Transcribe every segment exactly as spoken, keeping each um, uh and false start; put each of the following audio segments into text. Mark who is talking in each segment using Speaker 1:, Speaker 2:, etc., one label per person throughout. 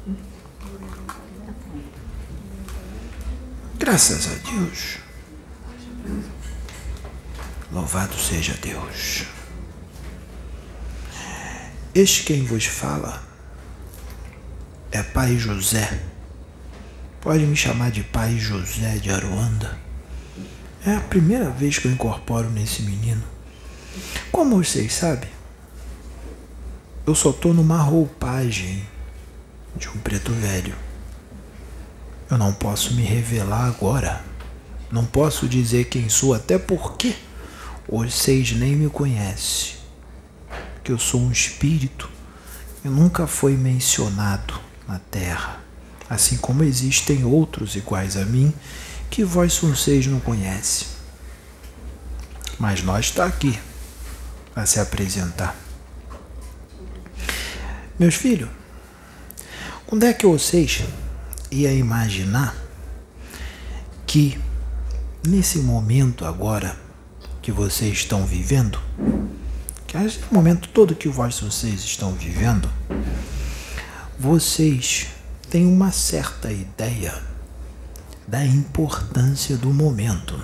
Speaker 1: Graças a Deus. Louvado seja Deus. Este quem vos fala é Pai José. Pode me chamar de Pai José de Aruanda. É a primeira vez que eu incorporo nesse menino. Como vocês sabem, eu só estou numa roupagem de um preto velho. Eu não posso me revelar agora. Não posso dizer quem sou, até porque vocês nem me conhecem. Que eu sou um espírito que nunca foi mencionado na Terra. Assim como existem outros iguais a mim que vós vocês não conhecem. Mas nós está aqui para se apresentar. Meus filhos, quando é que vocês iam imaginar que nesse momento agora que vocês estão vivendo, que esse momento todo que vós vocês estão vivendo, vocês têm uma certa ideia da importância do momento.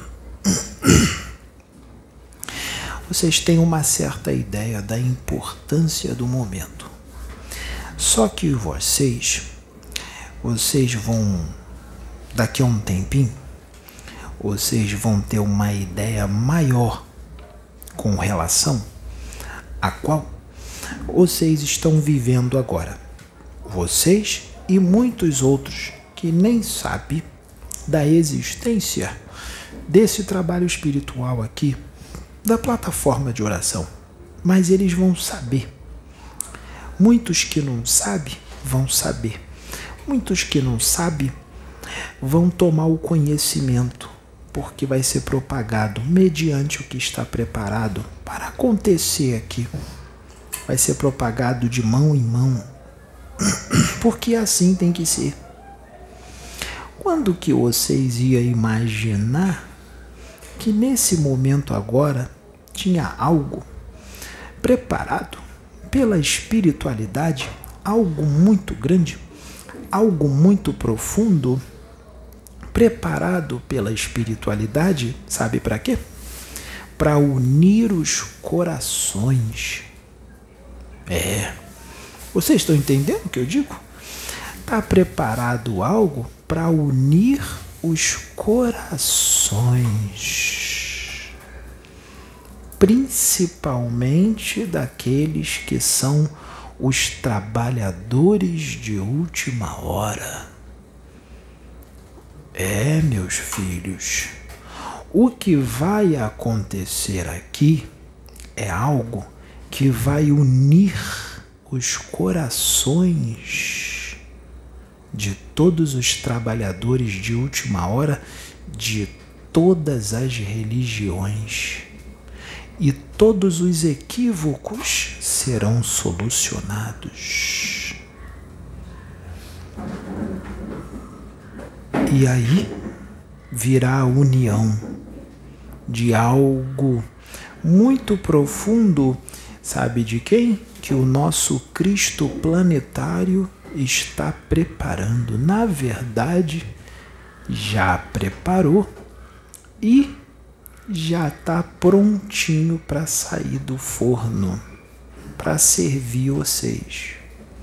Speaker 1: Vocês têm uma certa ideia da importância do momento. Só que vocês, vocês vão, daqui a um tempinho, vocês vão ter uma ideia maior com relação a qual vocês estão vivendo agora. Vocês e muitos outros que nem sabem da existência desse trabalho espiritual aqui, da plataforma de oração. Mas eles vão saber. Muitos que não sabem vão saber. Muitos que não sabem vão tomar o conhecimento, porque vai ser propagado mediante o que está preparado para acontecer aqui. Vai ser propagado de mão em mão, porque assim tem que ser. Quando que vocês iam imaginar que nesse momento agora tinha algo preparado pela espiritualidade, algo muito grande, algo muito profundo, preparado pela espiritualidade, sabe para quê? Para unir os corações. É, vocês estão entendendo o que eu digo? Está preparado algo para unir os corações, principalmente daqueles que são os trabalhadores de última hora. É, meus filhos, o que vai acontecer aqui é algo que vai unir os corações de todos os trabalhadores de última hora de todas as religiões. E todos os equívocos serão solucionados. E aí virá a união de algo muito profundo, sabe de quem? Que o nosso Cristo planetário está preparando. Na verdade, já preparou e já está prontinho para sair do forno, para servir vocês.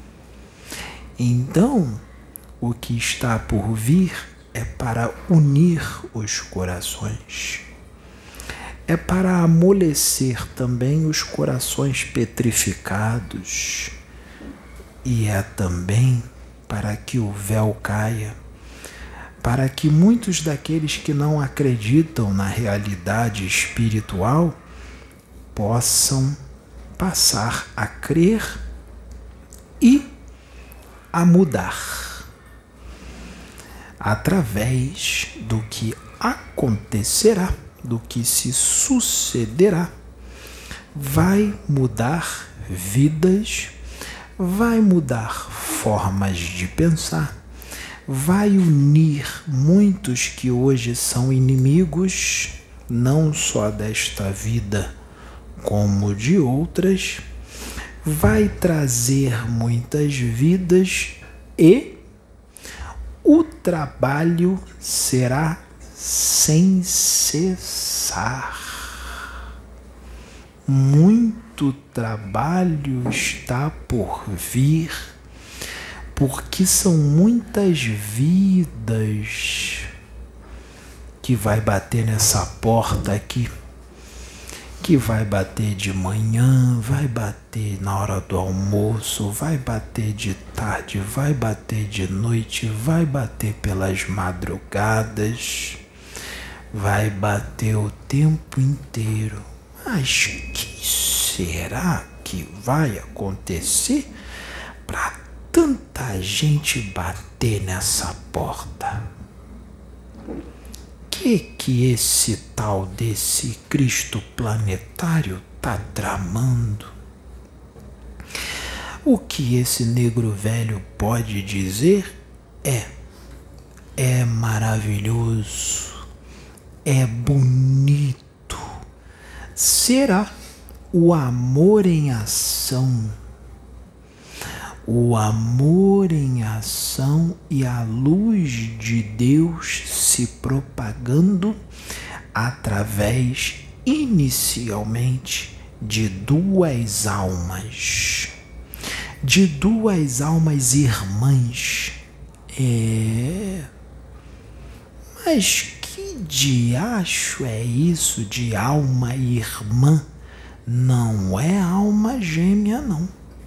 Speaker 1: Então, o que está por vir é para unir os corações. É para amolecer também os corações petrificados. E é também para que o véu caia, para que muitos daqueles que não acreditam na realidade espiritual possam passar a crer e a mudar através do que acontecerá, do que se sucederá. Vai mudar vidas, vai mudar formas de pensar, vai unir muitos que hoje são inimigos, não só desta vida, como de outras, vai trazer muitas vidas E o trabalho será sem cessar. Muito trabalho está por vir, porque são muitas vidas que vai bater nessa porta aqui, que vai bater de manhã, vai bater na hora do almoço, vai bater de tarde, vai bater de noite, vai bater pelas madrugadas, vai bater o tempo inteiro. Mas que será que vai acontecer para tanta gente bater nessa porta? Que que esse tal desse Cristo planetário tá tramando? O que esse negro velho pode dizer é: é maravilhoso, é bonito. Será o amor em ação. O amor em ação e a luz de Deus se propagando através, inicialmente, de duas almas. De duas almas irmãs. É... Mas que diacho é isso de alma irmã? Não é alma gêmea, não.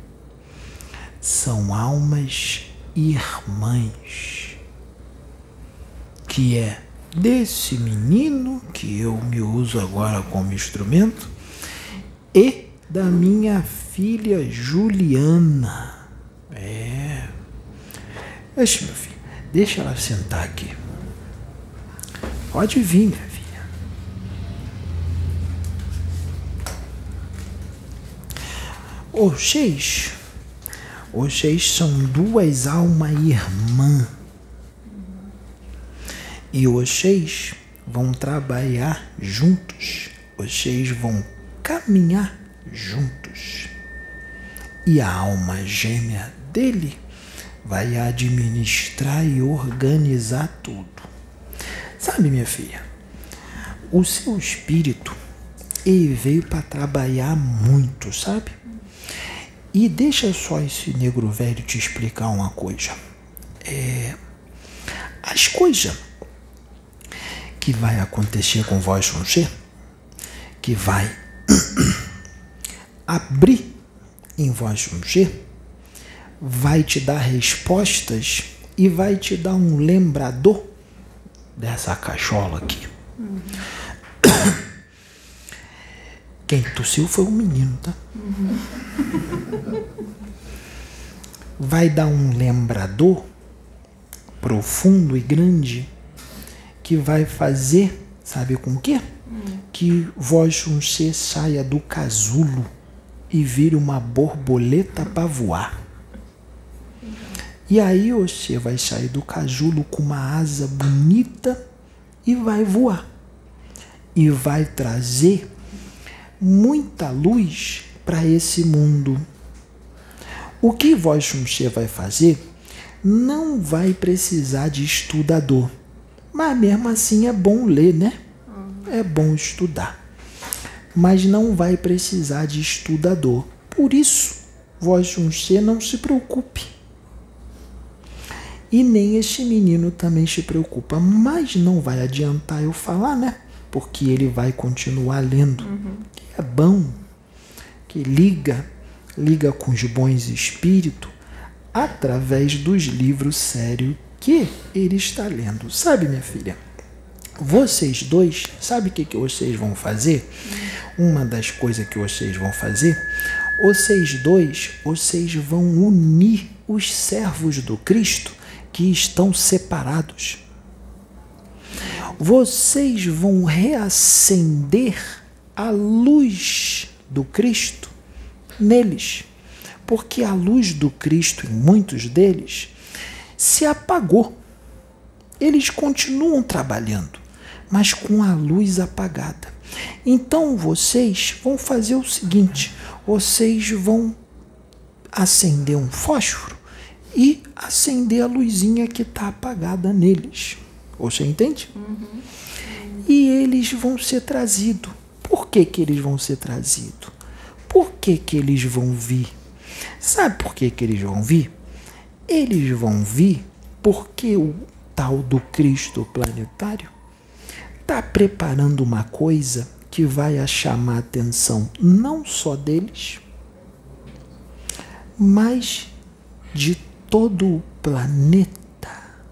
Speaker 1: São almas irmãs, que é desse menino que eu me uso agora como instrumento e da minha filha Juliana. É. Deixa, meu filho, deixa ela sentar aqui. Pode vir, minha filha. Vocês, vocês são duas almas irmãs. E vocês vão trabalhar juntos. Vocês vão caminhar juntos. E a alma gêmea dele vai administrar e organizar tudo. Sabe, minha filha, o seu espírito, ele veio para trabalhar muito, sabe? E deixa só esse negro velho te explicar uma coisa. É, as coisas que vai acontecer com vós, Xuxê, que vai abrir em vós, Xuxê, vai te dar respostas e vai te dar um lembrador dessa cachola aqui. Uhum. Quem tossiu foi o menino, tá? Uhum. Vai dar um lembrador profundo e grande que vai fazer, sabe com o quê? Uhum. Que vós Xuxê saia do casulo e vire uma borboleta para voar. E aí você vai sair do casulo com uma asa bonita e vai voar. E vai trazer muita luz para esse mundo. O que vós, Xuxê, vai fazer não vai precisar de estudador. Mas mesmo assim é bom ler, né? É bom estudar. Mas não vai precisar de estudador. Por isso, vós, Xuxê, não se preocupe. E nem este menino também se preocupa. Mas não vai adiantar eu falar, né? Porque ele vai continuar lendo. Uhum. Que é bom. Que liga, liga com os bons espíritos através dos livros sérios que ele está lendo. Sabe, minha filha? Vocês dois, sabe o que, que vocês vão fazer? Uhum. Uma das coisas que vocês vão fazer, vocês dois, vocês vão unir os servos do Cristo que estão separados. Vocês vão reacender a luz do Cristo neles, porque a luz do Cristo em muitos deles se apagou. Eles continuam trabalhando, mas com a luz apagada. Então vocês vão fazer o seguinte: vocês vão acender um fósforo e acender a luzinha que está apagada neles. Você entende?
Speaker 2: Uhum.
Speaker 1: E eles vão ser trazidos. Por que que eles vão ser trazidos? Por que que eles vão vir? Sabe por que que eles vão vir? Eles vão vir porque o tal do Cristo planetário está preparando uma coisa que vai chamar a atenção não só deles, mas de todo o planeta,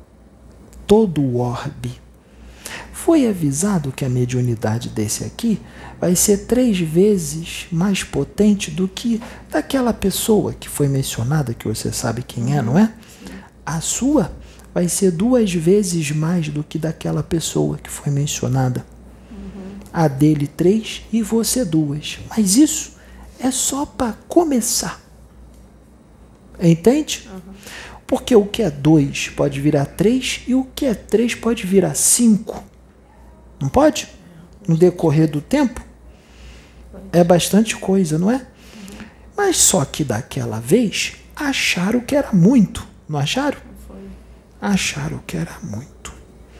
Speaker 1: todo o orbe. Foi avisado que a mediunidade desse aqui vai ser três vezes mais potente do que daquela pessoa que foi mencionada, que você sabe quem é, não é? A sua vai ser duas vezes mais do que daquela pessoa que foi mencionada. Uhum. A dele três e você duas. Mas isso é só para começar. Entende? Uhum. Porque o que é dois pode virar três e o que é três pode virar cinco. Não pode? No decorrer do tempo? É bastante coisa, não é? Uhum. Mas só que daquela vez acharam que era muito. Não acharam? Foi. Acharam que era muito.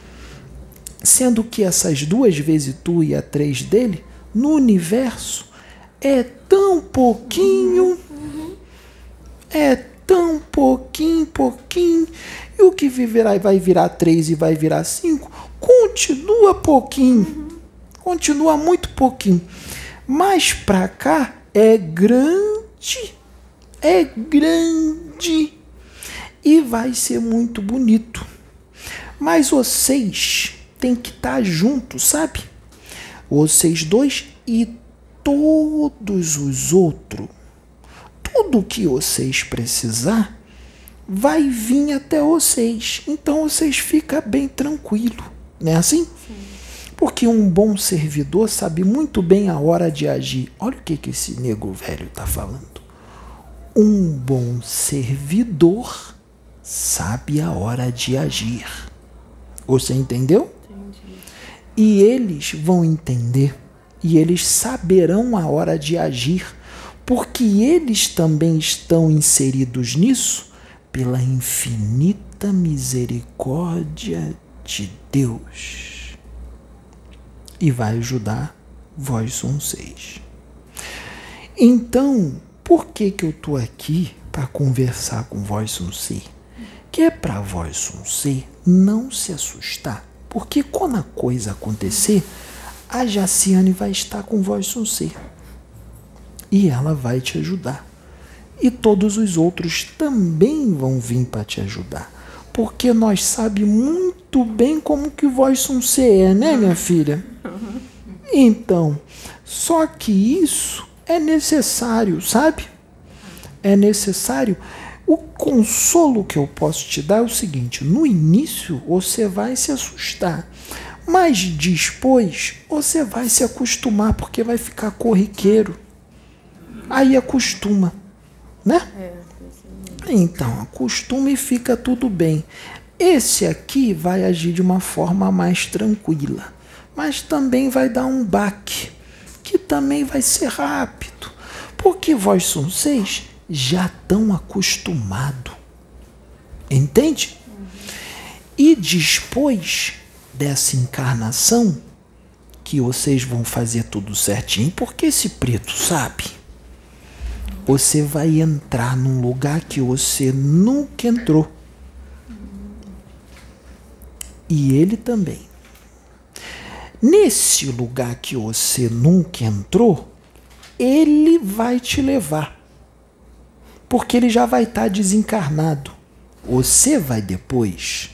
Speaker 1: Sendo que essas duas vezes tu e a três dele, no universo, é tão pouquinho, uhum. é tão pouquinho, pouquinho, e o que viverá, vai virar três e vai virar cinco, continua pouquinho, uhum. continua muito pouquinho. Mas pra cá é grande, é grande. E vai ser muito bonito. Mas vocês têm que estar juntos, sabe? Vocês dois e todos os outros. Tudo que vocês precisar vai vir até vocês. Então vocês ficam bem tranquilos. Não é assim? Sim. Porque um bom servidor sabe muito bem a hora de agir. Olha o que, que esse nego velho está falando. Um bom servidor sabe a hora de agir. Você entendeu? Entendi. E eles vão entender. E eles saberão a hora de agir. Porque eles também estão inseridos nisso pela infinita misericórdia de Deus. E vai ajudar vós Sun seis. Então, por que que eu estou aqui para conversar com vós Sun seis? Que é para vós Sun seis não se assustar. Porque quando a coisa acontecer, a Jaciane vai estar com vós Sun seis. E ela vai te ajudar. E todos os outros também vão vir para te ajudar. Porque nós sabemos muito bem como que vós Sun seis é, né, minha filha? Então, só que isso é necessário, sabe? É necessário. O consolo que eu posso te dar é o seguinte: no início você vai se assustar, mas depois você vai se acostumar, porque vai ficar corriqueiro. Aí acostuma, né? Então, acostuma e fica tudo bem. Esse aqui vai agir de uma forma mais tranquila, mas também vai dar um baque, que também vai ser rápido, porque vós Sun seis já estão acostumados. Entende? Uhum. E depois dessa encarnação, que vocês vão fazer tudo certinho, porque esse preto sabe. Você vai entrar num lugar que você nunca entrou. E ele também. Nesse lugar que você nunca entrou, ele vai te levar. Porque ele já vai estar desencarnado. Você vai depois.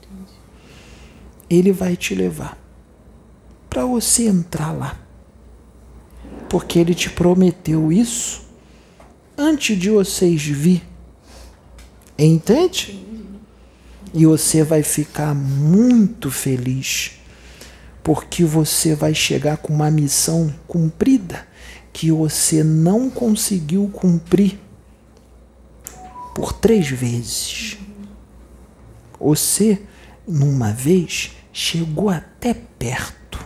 Speaker 1: Ele vai te levar para você entrar lá. Porque ele te prometeu isso antes de vocês vir. Entende? E você vai ficar muito feliz, porque você vai chegar com uma missão cumprida que você não conseguiu cumprir por três vezes. Você, numa vez, chegou até perto,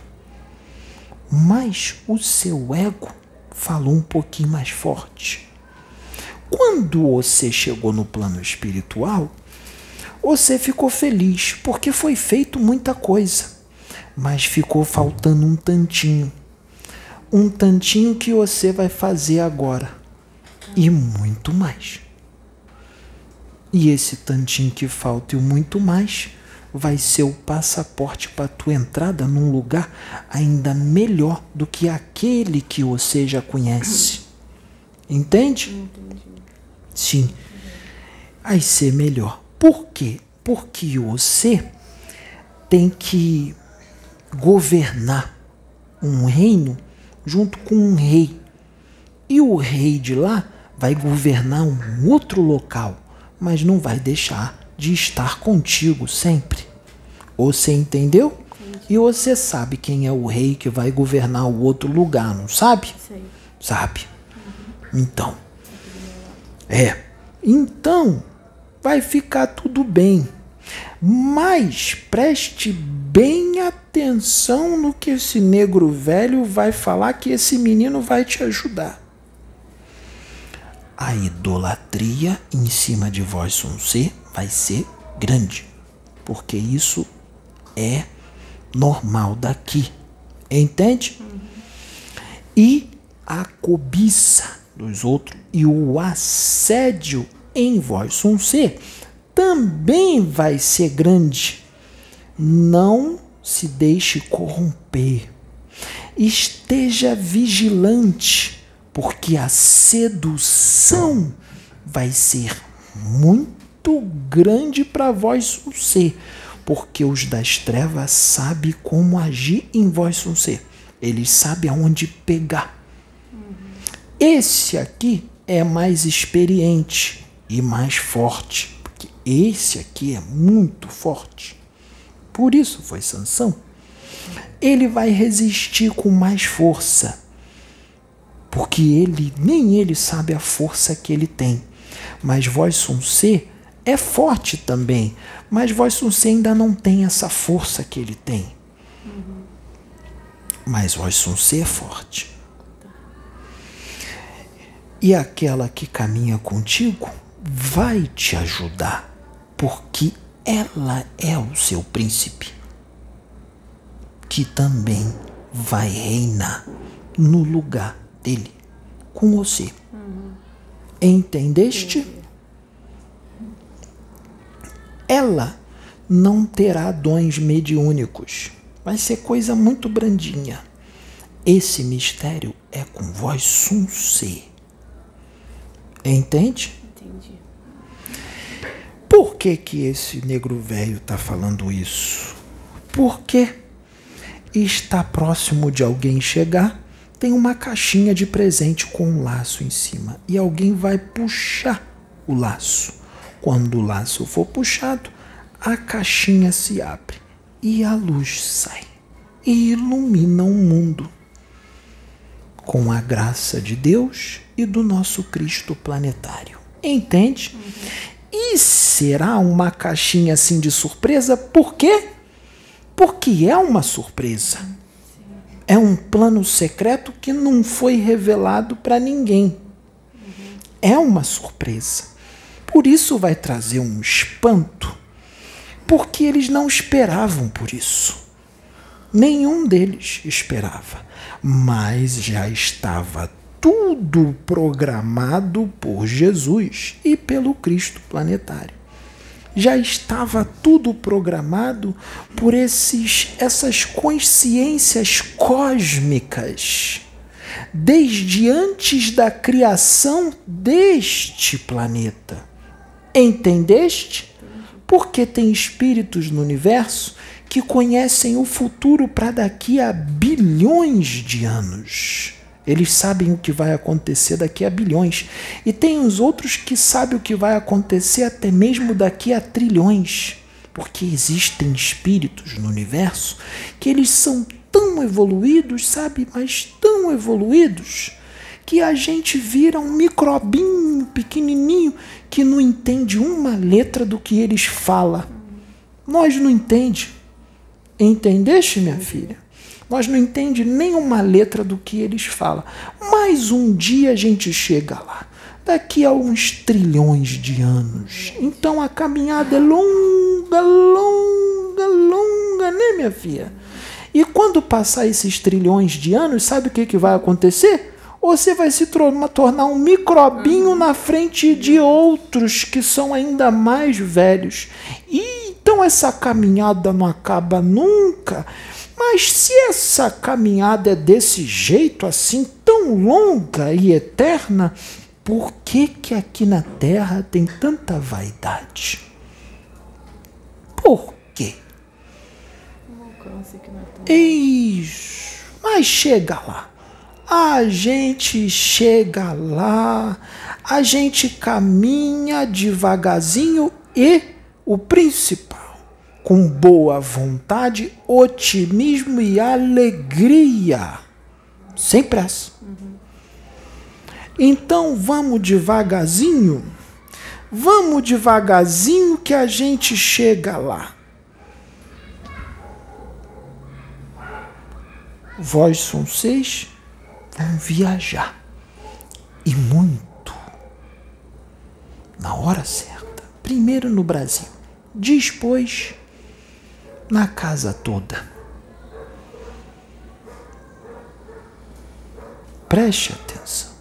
Speaker 1: mas o seu ego falou um pouquinho mais forte. quando você chegou no plano espiritual, você ficou feliz, porque foi feito muita coisa, mas ficou faltando um tantinho. Um tantinho que você vai fazer agora. E muito mais. E esse tantinho que falta e o muito mais vai ser o passaporte para a tua entrada num lugar ainda melhor do que aquele que você já conhece. Entende?
Speaker 2: Entendi.
Speaker 1: Sim. Vai ser melhor. Por quê? Porque você tem que governar um reino junto com um rei. E o rei de lá vai governar um outro local, mas não vai deixar de estar contigo sempre. Você entendeu?
Speaker 2: Entendi.
Speaker 1: E você sabe quem é o rei que vai governar o outro lugar, não sabe?
Speaker 2: Sei.
Speaker 1: Sabe? Uhum. Então. É. Então, vai ficar tudo bem. Mas preste bem atenção no que esse negro velho vai falar, que esse menino vai te ajudar. A idolatria em cima de vós um ser vai ser grande, porque isso é normal daqui, entende? Uhum. E a cobiça dos outros e o assédio em vós um ser também vai ser grande. Não se deixe corromper. Esteja vigilante, porque a sedução vai ser muito grande para vós um ser, porque os das trevas sabem como agir em vós um ser. Eles sabem aonde pegar. Uhum. Esse aqui é mais experiente e mais forte, porque esse aqui é muito forte. Por isso foi Sansão. Ele vai resistir com mais força, porque ele nem ele sabe a força que ele tem. Mas vós Sun Ce é forte também, mas vós Sun Ce ainda não tem essa força que ele tem. Uhum. Mas vós Sun Ce é forte. E aquela que caminha contigo vai te ajudar, porque ela é o seu príncipe, que também vai reinar no lugar dele com você. Uhum. Entendeste? Entendi. Ela não terá dons mediúnicos. Vai ser coisa muito brandinha. Esse mistério é com vós Sun Ce. Entende?
Speaker 2: Entendi.
Speaker 1: Por que que esse negro velho está falando isso? Porque está próximo de alguém chegar, tem uma caixinha de presente com um laço em cima e alguém vai puxar o laço. Quando o laço for puxado, a caixinha se abre e a luz sai e ilumina o mundo com a graça de Deus e do nosso Cristo planetário. Entende? Uhum. E será uma caixinha assim de surpresa? Por quê? Porque é uma surpresa. É um plano secreto que não foi revelado para ninguém. Uhum. É uma surpresa. Por isso vai trazer um espanto, porque eles não esperavam por isso. Nenhum deles esperava. Mas já estava tudo programado por Jesus e pelo Cristo planetário. Já estava tudo programado por esses, essas consciências cósmicas, desde antes da criação deste planeta. Entendeste? Porque tem espíritos no universo que conhecem o futuro para daqui a bilhões de anos. Eles sabem o que vai acontecer daqui a bilhões. E tem os outros que sabem o que vai acontecer até mesmo daqui a trilhões. Porque existem espíritos no universo que eles são tão evoluídos, sabe? Mas tão evoluídos, que a gente vira um microbinho pequenininho que não entende uma letra do que eles falam. Nós não entendemos. Entendeste, minha filha? Nós não entendemos nenhuma letra do que eles falam. Mas um dia a gente chega lá. daqui a uns trilhões de anos. Então a caminhada é longa, longa, longa, né, minha filha? E quando passar esses trilhões de anos, sabe o que, que vai acontecer? Você vai se tornar um microbinho na frente de outros que são ainda mais velhos. E então essa caminhada não acaba nunca. Mas se essa caminhada é desse jeito, assim, tão longa e eterna, por que que aqui na Terra tem tanta vaidade? Por quê? Isso. Mas chega lá. A gente chega lá, a gente caminha devagarzinho e o principal, com boa vontade, otimismo e alegria, sem pressa. Uhum. Então vamos devagarzinho, vamos devagarzinho que a gente chega lá. Vós são seis, vão viajar. E muito. Na hora certa. Primeiro no Brasil. Depois na casa toda. Preste atenção.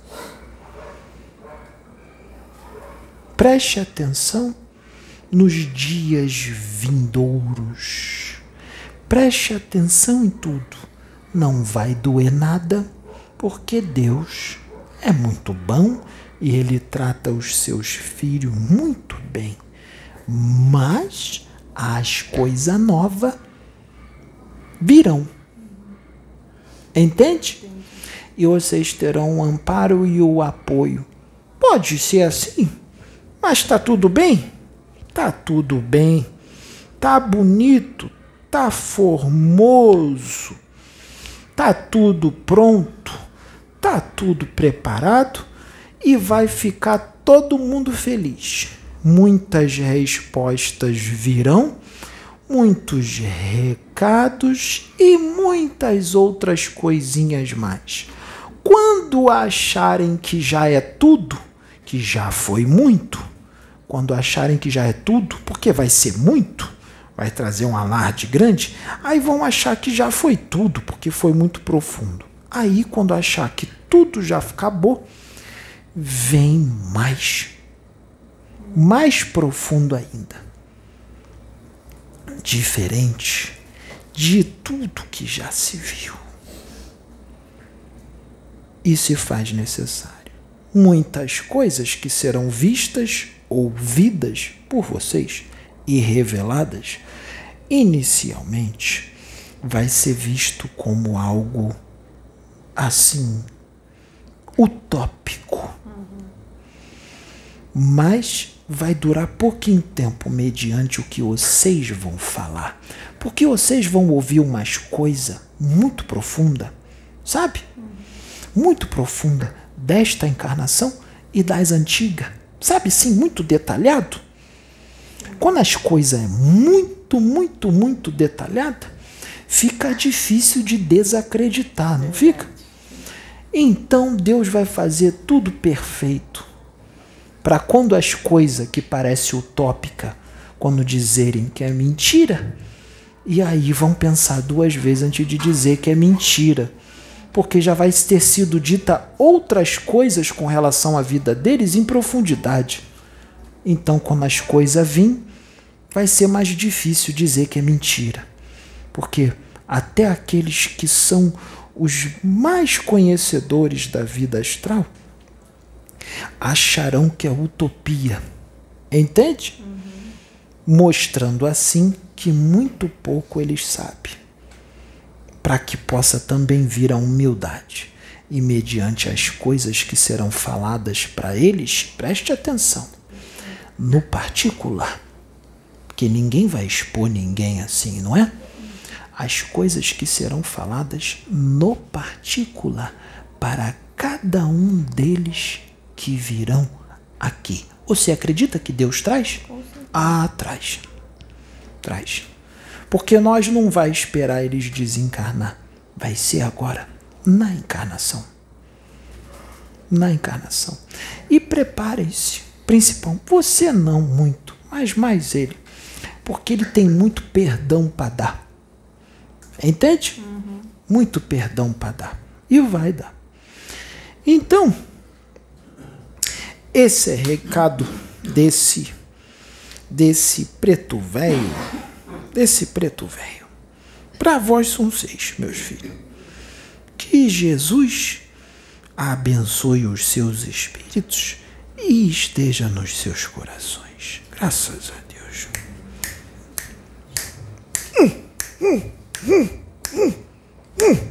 Speaker 1: Preste atenção nos dias vindouros. Preste atenção em tudo. Não vai doer nada, porque Deus é muito bom e Ele trata os seus filhos muito bem. Mas as coisas novas virão. Entende? E vocês terão o amparo e o apoio. Pode ser assim, mas está tudo bem? Está tudo bem. Está bonito, está formoso. Está tudo pronto, está tudo preparado e vai ficar todo mundo feliz. Muitas respostas virão, muitos recados e muitas outras coisinhas mais. Quando acharem que já é tudo, que já foi muito, quando acharem que já é tudo, porque vai ser muito, vai trazer um alarde grande, aí vão achar que já foi tudo, porque foi muito profundo. Aí, quando achar que tudo já acabou, vem mais, mais profundo ainda. Diferente de tudo que já se viu. E se faz necessário. Muitas coisas que serão vistas, ouvidas por vocês e reveladas, inicialmente, vai ser visto como algo assim, utópico. Uhum. Mas vai durar pouquinho tempo mediante o que vocês vão falar. Porque vocês vão ouvir umas coisas muito profundas, sabe? Uhum. Muito profunda desta encarnação e das antigas. Sabe, sim, muito detalhado. Quando as coisas é muito, muito, muito detalhada, fica difícil de desacreditar, não fica? Então Deus vai fazer tudo perfeito para quando as coisas que parecem utópica, quando dizerem que é mentira, e aí vão pensar duas vezes antes de dizer que é mentira, porque já vai ter sido dita outras coisas com relação à vida deles em profundidade. Então, quando as coisas virem, vai ser mais difícil dizer que é mentira. Porque até aqueles que são os mais conhecedores da vida astral acharão que é utopia. Entende? Uhum. Mostrando assim que muito pouco eles sabem. Para que possa também vir a humildade. E mediante as coisas que serão faladas para eles, preste atenção. No particular, porque ninguém vai expor ninguém assim, não é? As coisas que serão faladas no particular para cada um deles que virão aqui. Você acredita que Deus traz? Ah, traz. Traz. Porque nós não vai esperar eles desencarnar. Vai ser agora, na encarnação. na encarnação. E preparem-se, principal, você não muito, mas mais ele, porque ele tem muito perdão para dar. Entende? Uhum. Muito perdão para dar. E vai dar. Então, esse é recado desse, desse preto velho, desse preto velho. Para vós são seis, meus filhos. Que Jesus abençoe os seus espíritos e esteja nos seus corações. Graças a Deus. Hum, hum, hum, hum, hum.